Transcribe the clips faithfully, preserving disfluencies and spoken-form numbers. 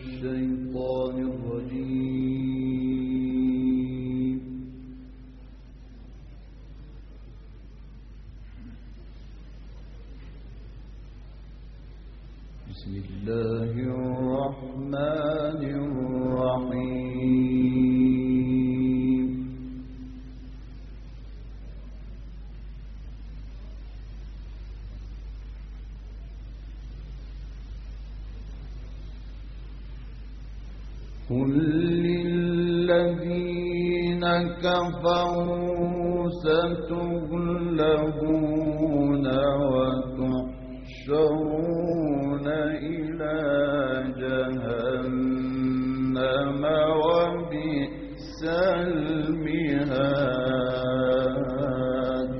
الشيطان الرجيم. بسم الله الرحمن الرحيم. قل للذين كفروا ستغلبون وتحشرون إلى جهنم وبئس المهاد.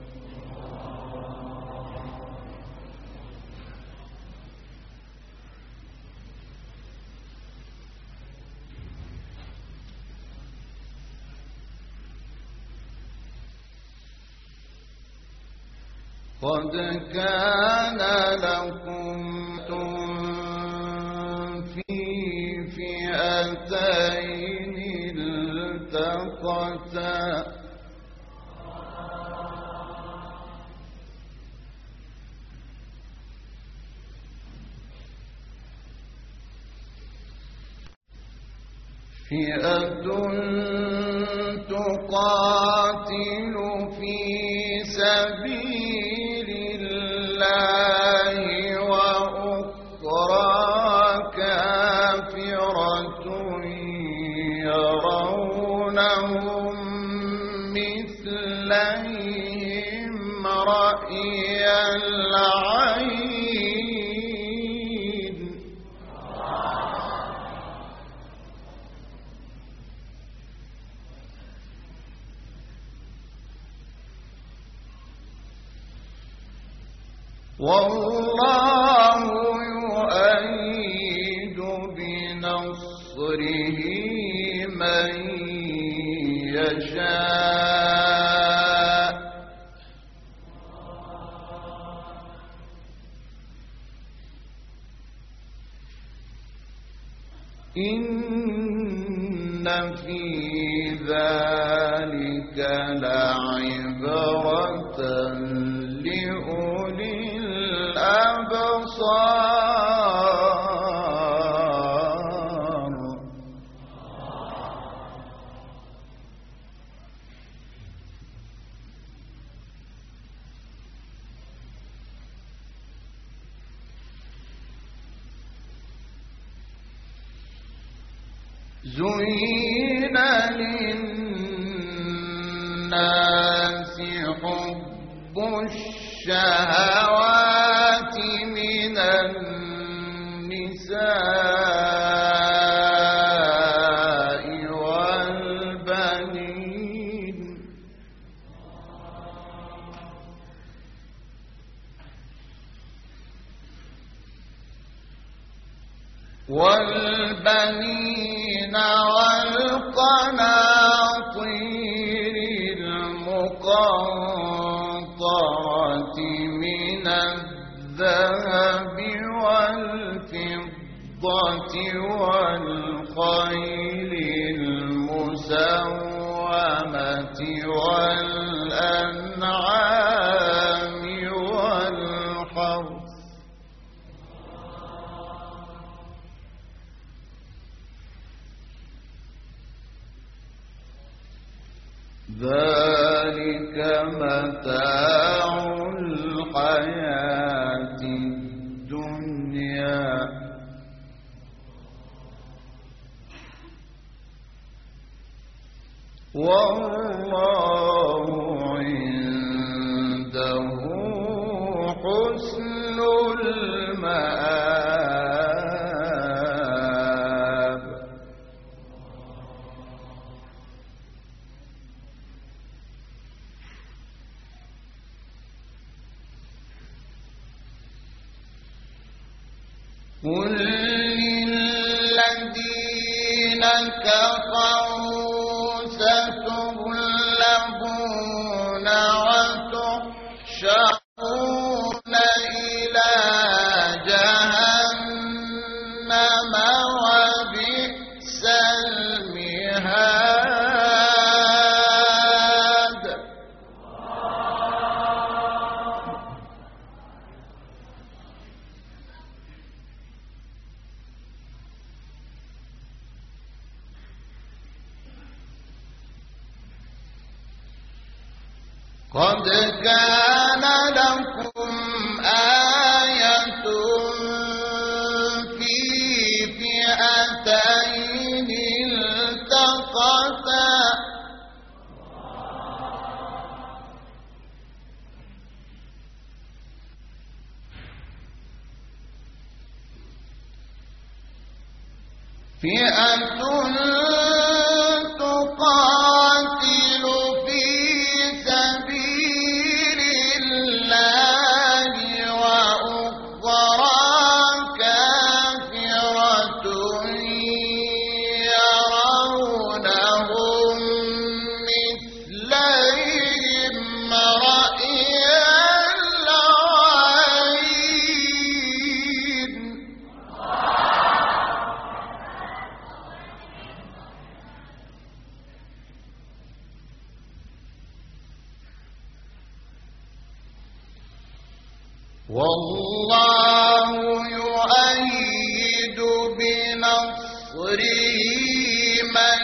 قد كان لكم في فئتين التقتا فئة تقاتل في سبيل الله وأخرى كافرة يرونهم مثليهم رأي العين. والله يؤيد بنصره من يشاء. إن في ذلك لعبرة لأولي الأبصار. زين للناس حب الشهوات من النساء والبنين والبنين والقناطير المقنطرة من الذهب والفضة والخيل المسومة والأنعام والحرث. ذلك متاع الحياة الدنيا والله عنده حسن المآب. قل للذين كفروا ستغلبون وتحشرون إلى جهنم قد كان لكم آية في فئتين التقتا فئة تقاتل في سبيل الله وأخرى كافرة يرونهم مثليهم رأي العين والله يؤيد بنصره من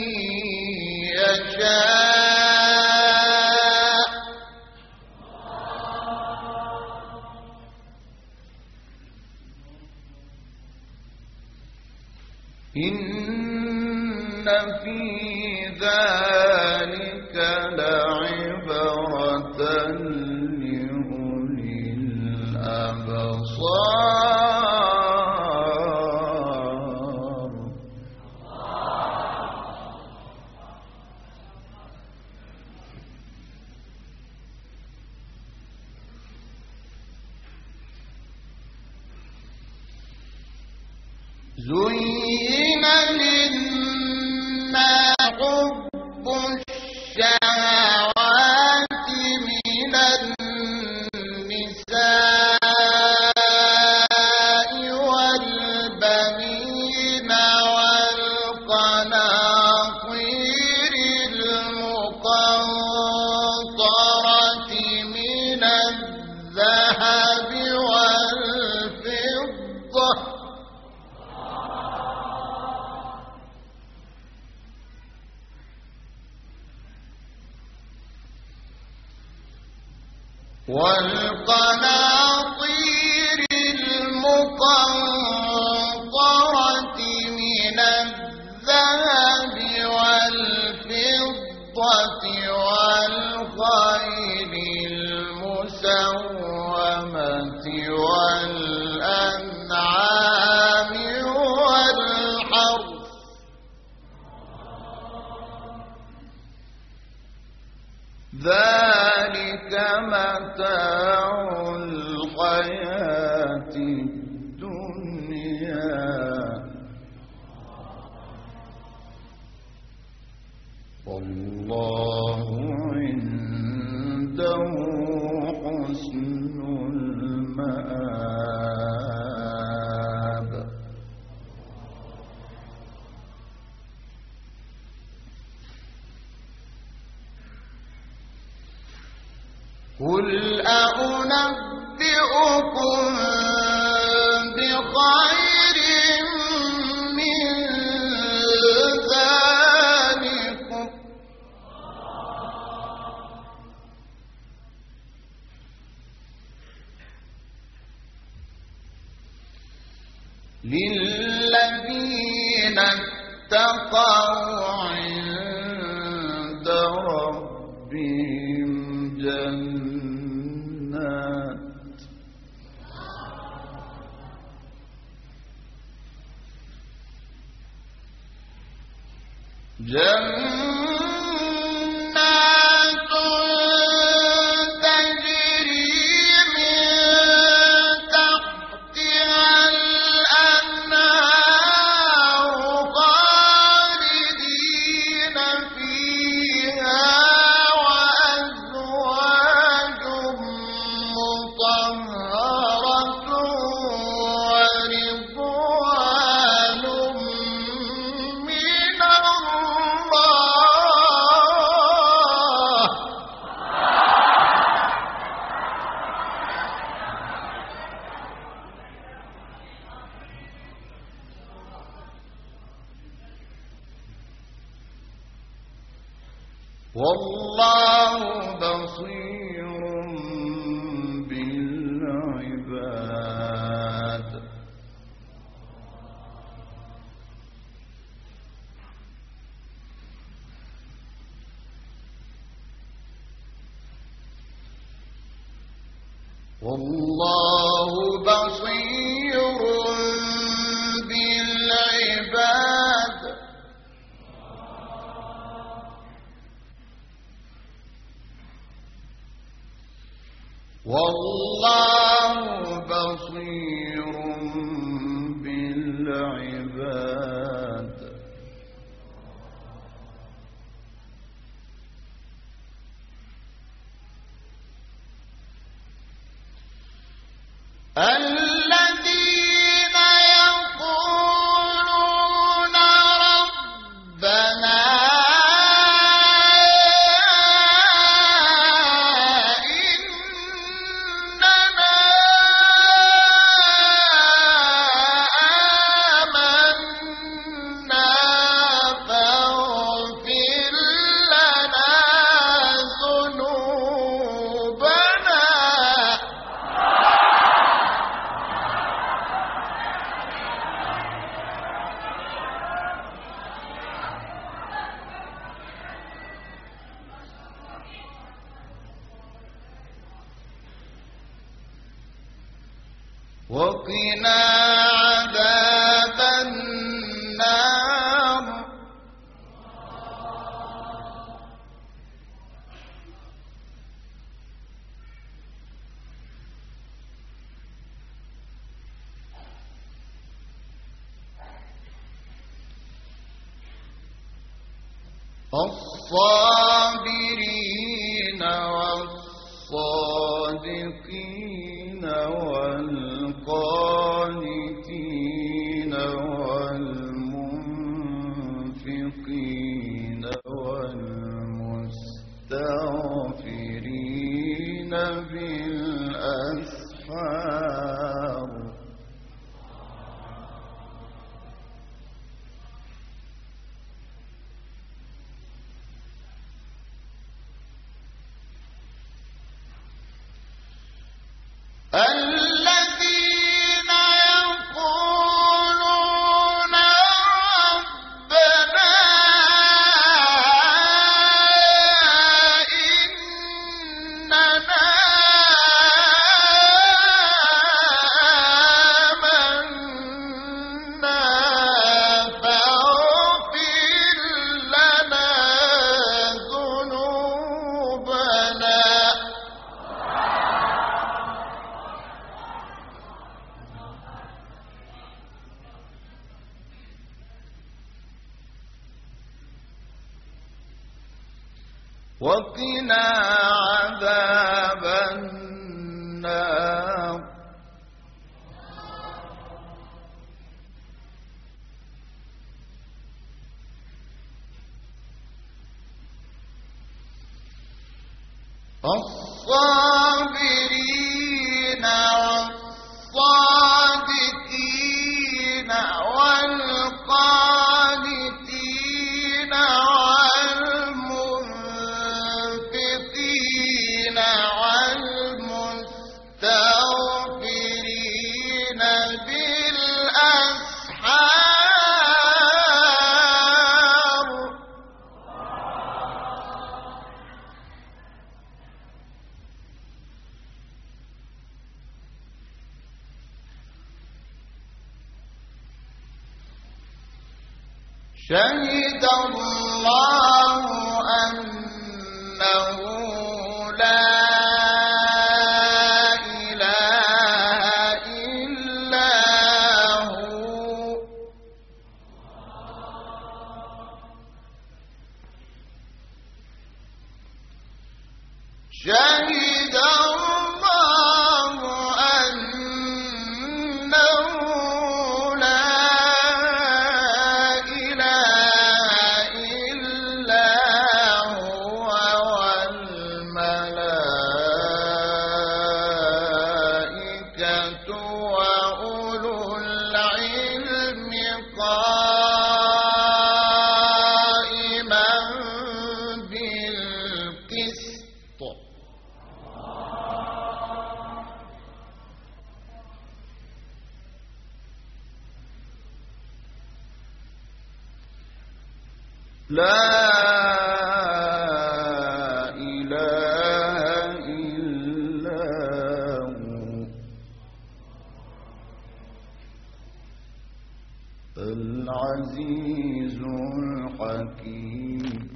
يشاء إن في ذلك لعبرة أبصار زين للناس حب الشهوات من النساء والبنين والقناطير المقنطرة من الذهب والفضة والقناطير المقنطرة من الذهب والفضة والخيل المسومة والأنعام والحرث ذلك متاع الحياة الدنيا والله عنده حسن المآب قل أنبئكم بخير من ذلكم للذين اتقوا عند ربهم جنات جنات تجري من تحتها الأنهار خالدين فيها وأزواج مطهرة ورضوان من الله والله بصير بالعباد والله بصير بالعباد والله بصير بالعباد الذين يقولون ربنا إننا آمنا فاغفر لنا ذنوبنا وقنا عذاب النار الصابرين والصادقين والقانتين والمنفقين والمستغفرين بالأسحار الذين يقولون ربنا إننا آمنا فاغفر لنا ذنوبنا وقنا عذاب النار الصابرين والصادقين والقانتين والمنفقين والمستغفرين بالأسحار شهد الله أنه لا إله إلا هو شهد الله أنه لا إله إلا هو والملائكة وأولو العلم قائما بالقسط لا إله إلا هو العزيز الحكيم.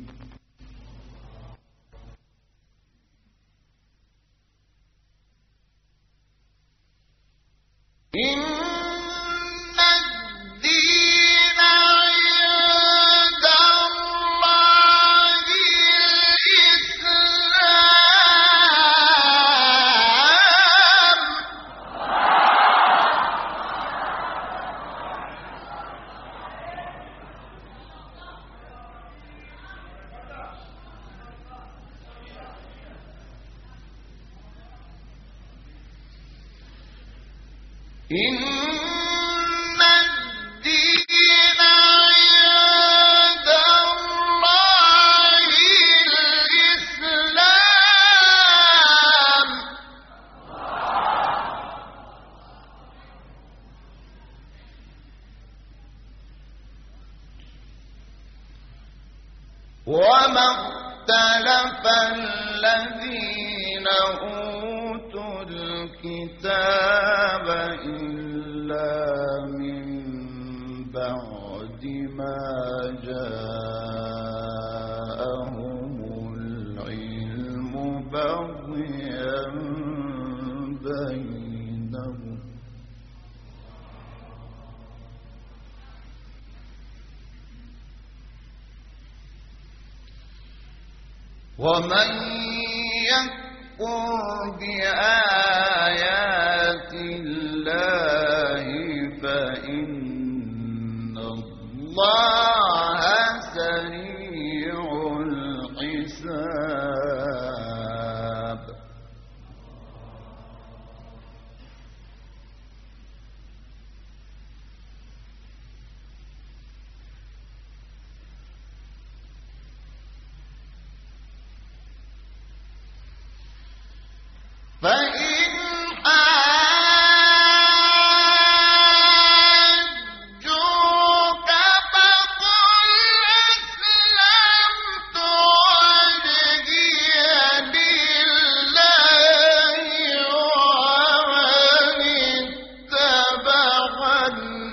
إن الدين عند الله الإسلام. إن الدين عند الله الإسلام. وما اختلف الذين أوتوا الكتاب إلا من بعد ما جاءهم العلم بغيا بينهم. ومن يكفر بآيات الله فإن الله سريع الحساب. فإن حاجوك فقل أسلمت وجهي لله ومن اتبعني.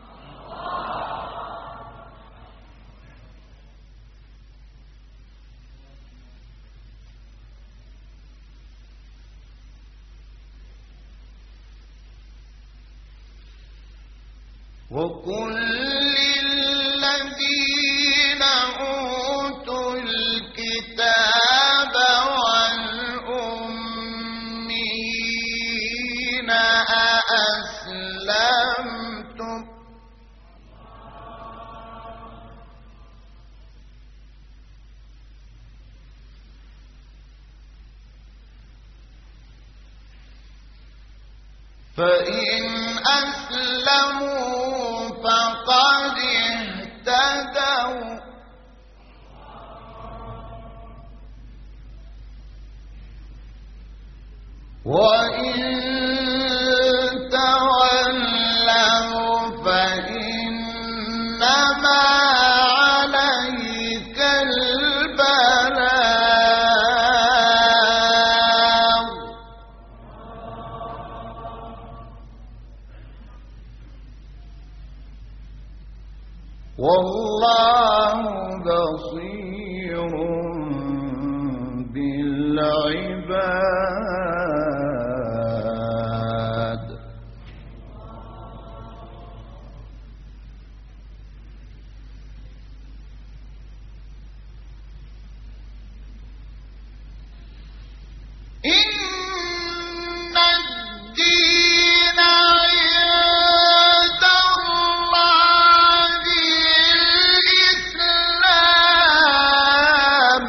وقل للذين أوتوا الكتاب والأميين أأسلمتم فإن أسلموا فقد اهتدوا وإن تولوا فإنما عليك البلاغ. والله بصير بالعباد. إن الدين عند الله الإسلام.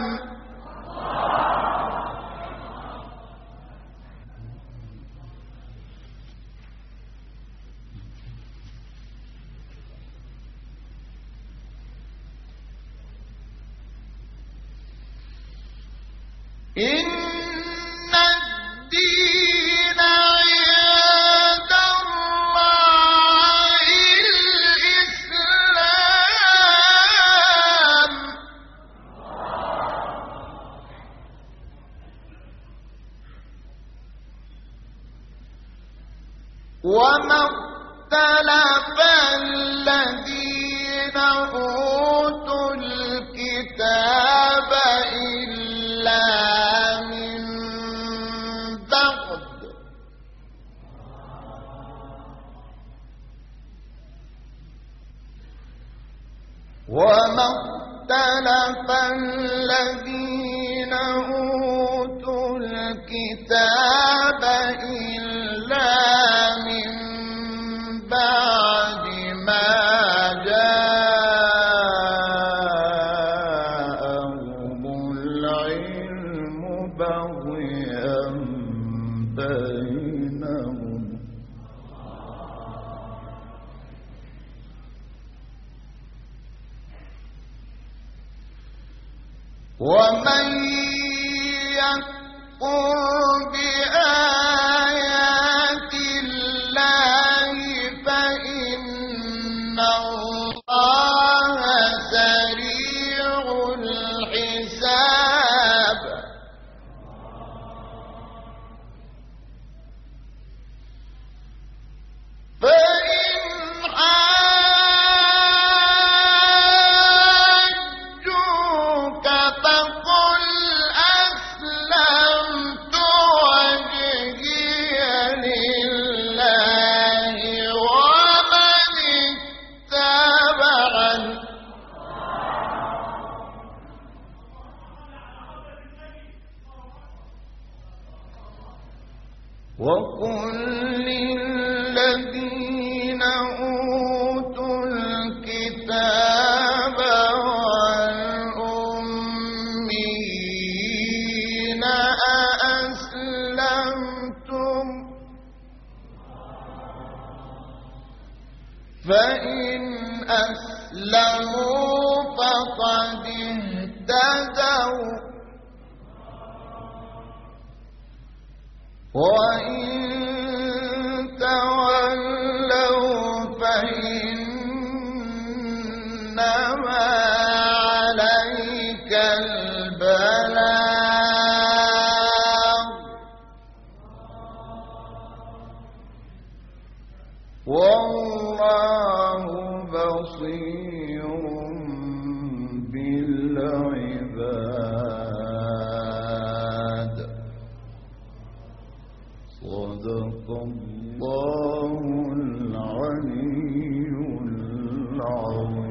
إن الدين عند الله الإسلام. وما اختلف الذين أوتوا الكتاب إلا من بعد وما اختلف الذين أوتوا الكتاب إلا من بعد ما جاءهم العلم بغيا بينهم ومن يكفر بآيات الله فإن الله سريع الحساب فإن حاجوك فقل أسلمت وجهي لله ومن اتبعني وقل للذين أوتوا الكتاب والأميين أأسلمتم فإن أسلموا فقد اهتدوا وإن تولوا فإنما عليك البلاغ والله بصير بالعباد صدق الله العلي العظيم.